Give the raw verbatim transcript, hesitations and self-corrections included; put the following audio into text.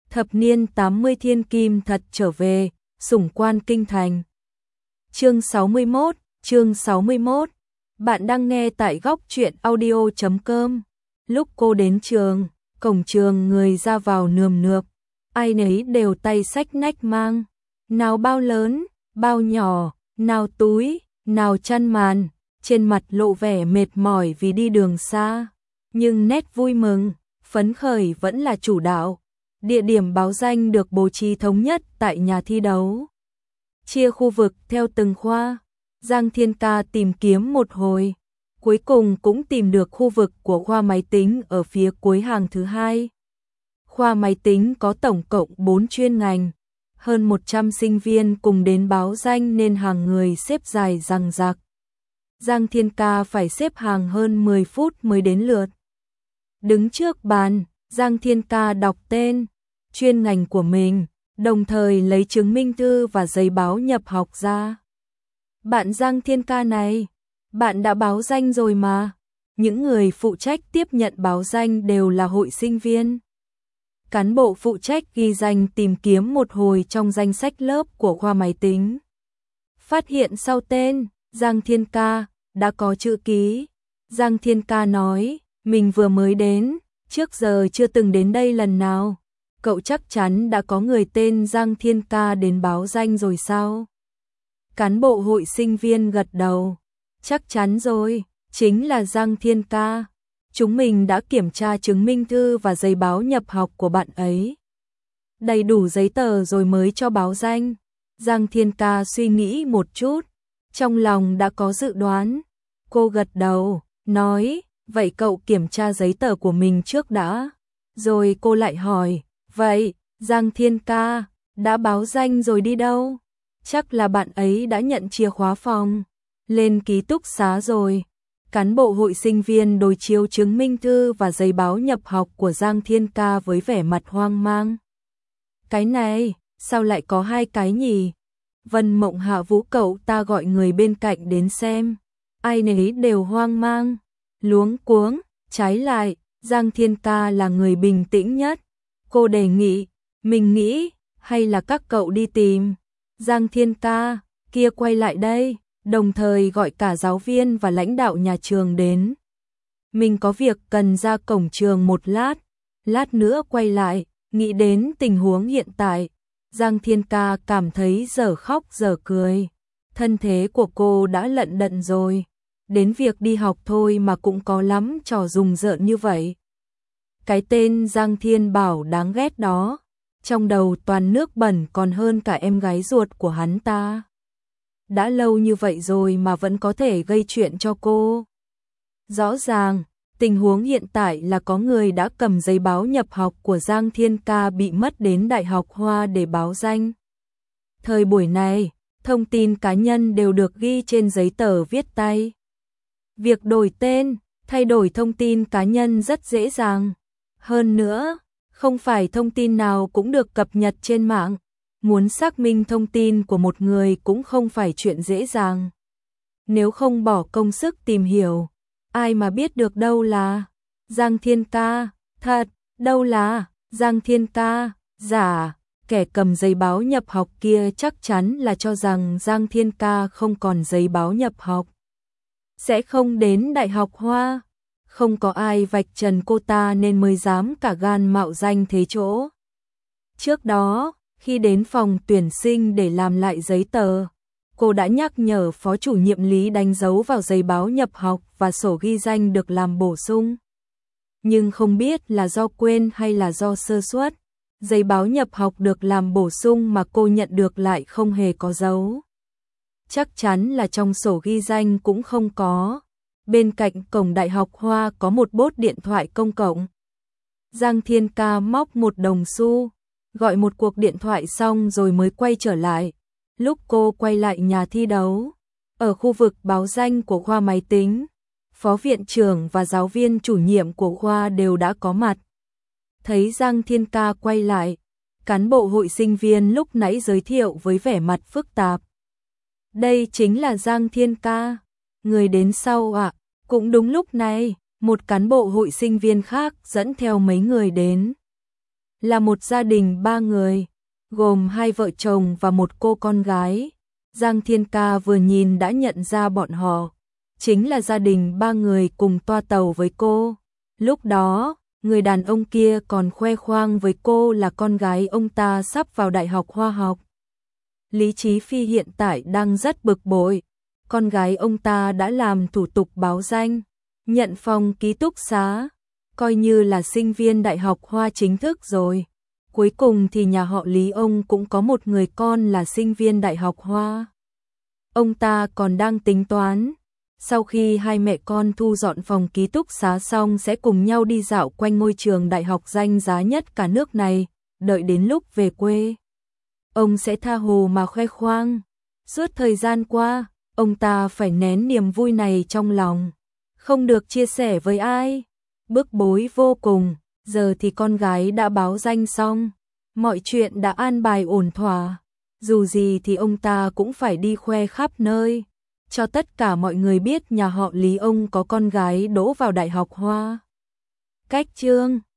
Thập niên tám mươi thiên kim thật trở về, sủng quan kinh thành. Chương sáu mươi mốt, chương sáu mươi mốt. Bạn đang nghe tại góc truyện audio chấm com. Lúc cô đến trường, cổng trường người ra vào nườm nượp, ai nấy đều tay xách nách mang, nào bao lớn, bao nhỏ, nào túi, nào chăn màn, trên mặt lộ vẻ mệt mỏi vì đi đường xa, nhưng nét vui mừng, phấn khởi vẫn là chủ đạo. Địa điểm báo danh được bố trí thống nhất tại nhà thi đấu. Chia khu vực theo từng khoa, Giang Thiên Ca tìm kiếm một hồi, cuối cùng cũng tìm được khu vực của khoa máy tính ở phía cuối hàng thứ hai. Khoa máy tính có tổng cộng bốn chuyên ngành, hơn một trăm sinh viên cùng đến báo danh nên hàng người xếp dài dằng dặc. Giang Thiên Ca phải xếp hàng hơn mười phút mới đến lượt. Đứng trước bàn, Giang Thiên Ca đọc tên, chuyên ngành của mình, đồng thời lấy chứng minh thư và giấy báo nhập học ra. Bạn Giang Thiên Ca này, bạn đã báo danh rồi mà. Những người phụ trách tiếp nhận báo danh đều là hội sinh viên. Cán bộ phụ trách ghi danh tìm kiếm một hồi trong danh sách lớp của khoa máy tính. Phát hiện sau tên, Giang Thiên Ca, đã có chữ ký. Giang Thiên Ca nói, mình vừa mới đến, trước giờ chưa từng đến đây lần nào. Cậu chắc chắn đã có người tên Giang Thiên Ca đến báo danh rồi sao? Cán bộ hội sinh viên gật đầu. Chắc chắn rồi, chính là Giang Thiên Ca. Chúng mình đã kiểm tra chứng minh thư và giấy báo nhập học của bạn ấy. Đầy đủ giấy tờ rồi mới cho báo danh. Giang Thiên Ca suy nghĩ một chút, trong lòng đã có dự đoán. Cô gật đầu, nói, vậy cậu kiểm tra giấy tờ của mình trước đã. Rồi cô lại hỏi, vậy, Giang Thiên Ca, đã báo danh rồi đi đâu? Chắc là bạn ấy đã nhận chìa khóa phòng, lên ký túc xá rồi. Cán bộ hội sinh viên đối chiếu chứng minh thư và giấy báo nhập học của Giang Thiên Ca với vẻ mặt hoang mang. Cái này, sao lại có hai cái nhỉ? Vân Mộng Hạ Vũ cậu ta gọi người bên cạnh đến xem. Ai nấy đều hoang mang, luống cuống, trái lại, Giang Thiên Ca là người bình tĩnh nhất. Cô đề nghị, mình nghĩ, hay là các cậu đi tìm. Giang Thiên Ca, kia quay lại đây, đồng thời gọi cả giáo viên và lãnh đạo nhà trường đến. Mình có việc cần ra cổng trường một lát, lát nữa quay lại, nghĩ đến tình huống hiện tại. Giang Thiên Ca cảm thấy dở khóc dở cười. Thân thế của cô đã lận đận rồi, đến việc đi học thôi mà cũng có lắm trò rùng rợn như vậy. Cái tên Giang Thiên Bảo đáng ghét đó, trong đầu toàn nước bẩn còn hơn cả em gái ruột của hắn ta. Đã lâu như vậy rồi mà vẫn có thể gây chuyện cho cô. Rõ ràng, tình huống hiện tại là có người đã cầm giấy báo nhập học của Giang Thiên Ca bị mất đến Đại học Hoa để báo danh. Thời buổi này, thông tin cá nhân đều được ghi trên giấy tờ viết tay. Việc đổi tên, thay đổi thông tin cá nhân rất dễ dàng. Hơn nữa, không phải thông tin nào cũng được cập nhật trên mạng. Muốn xác minh thông tin của một người cũng không phải chuyện dễ dàng. Nếu không bỏ công sức tìm hiểu, ai mà biết được đâu là Giang Thiên Ca thật, đâu là Giang Thiên Ca giả. Kẻ cầm giấy báo nhập học kia chắc chắn là cho rằng Giang Thiên Ca không còn giấy báo nhập học, sẽ không đến Đại học Hoa. Không có ai vạch trần cô ta nên mới dám cả gan mạo danh thế chỗ. Trước đó, khi đến phòng tuyển sinh để làm lại giấy tờ, cô đã nhắc nhở phó chủ nhiệm Lý đánh dấu vào giấy báo nhập học và sổ ghi danh được làm bổ sung. Nhưng không biết là do quên hay là do sơ suất, giấy báo nhập học được làm bổ sung mà cô nhận được lại không hề có dấu. Chắc chắn là trong sổ ghi danh cũng không có. Bên cạnh cổng Đại học Hoa có một bốt điện thoại công cộng. Giang Thiên Ca móc một đồng xu, gọi một cuộc điện thoại xong rồi mới quay trở lại. Lúc cô quay lại nhà thi đấu, ở khu vực báo danh của khoa máy tính, phó viện trưởng và giáo viên chủ nhiệm của khoa đều đã có mặt. Thấy Giang Thiên Ca quay lại, cán bộ hội sinh viên lúc nãy giới thiệu với vẻ mặt phức tạp. Đây chính là Giang Thiên Ca, người đến sau ạ. À? Cũng đúng lúc này, một cán bộ hội sinh viên khác dẫn theo mấy người đến. là một gia đình ba người, gồm hai vợ chồng và một cô con gái. Giang Thiên Ca vừa nhìn đã nhận ra bọn họ, chính là gia đình ba người cùng toa tàu với cô. Lúc đó, người đàn ông kia còn khoe khoang với cô là con gái ông ta sắp vào Đại học Hoa học. Lý Chí Phi hiện tại đang rất bực bội, con gái ông ta đã làm thủ tục báo danh, nhận phòng ký túc xá, coi như là sinh viên Đại học Hoa chính thức rồi. Cuối cùng thì nhà họ Lý ông cũng có một người con là sinh viên Đại học Hoa. Ông ta còn đang tính toán, sau khi hai mẹ con thu dọn phòng ký túc xá xong sẽ cùng nhau đi dạo quanh ngôi trường đại học danh giá nhất cả nước này, đợi đến lúc về quê. Ông sẽ tha hồ mà khoe khoang. Suốt thời gian qua, ông ta phải nén niềm vui này trong lòng, không được chia sẻ với ai. Bức bối vô cùng, giờ thì con gái đã báo danh xong, mọi chuyện đã an bài ổn thỏa. Dù gì thì ông ta cũng phải đi khoe khắp nơi, cho tất cả mọi người biết nhà họ Lý ông có con gái đỗ vào Đại học Hoa. Cách chương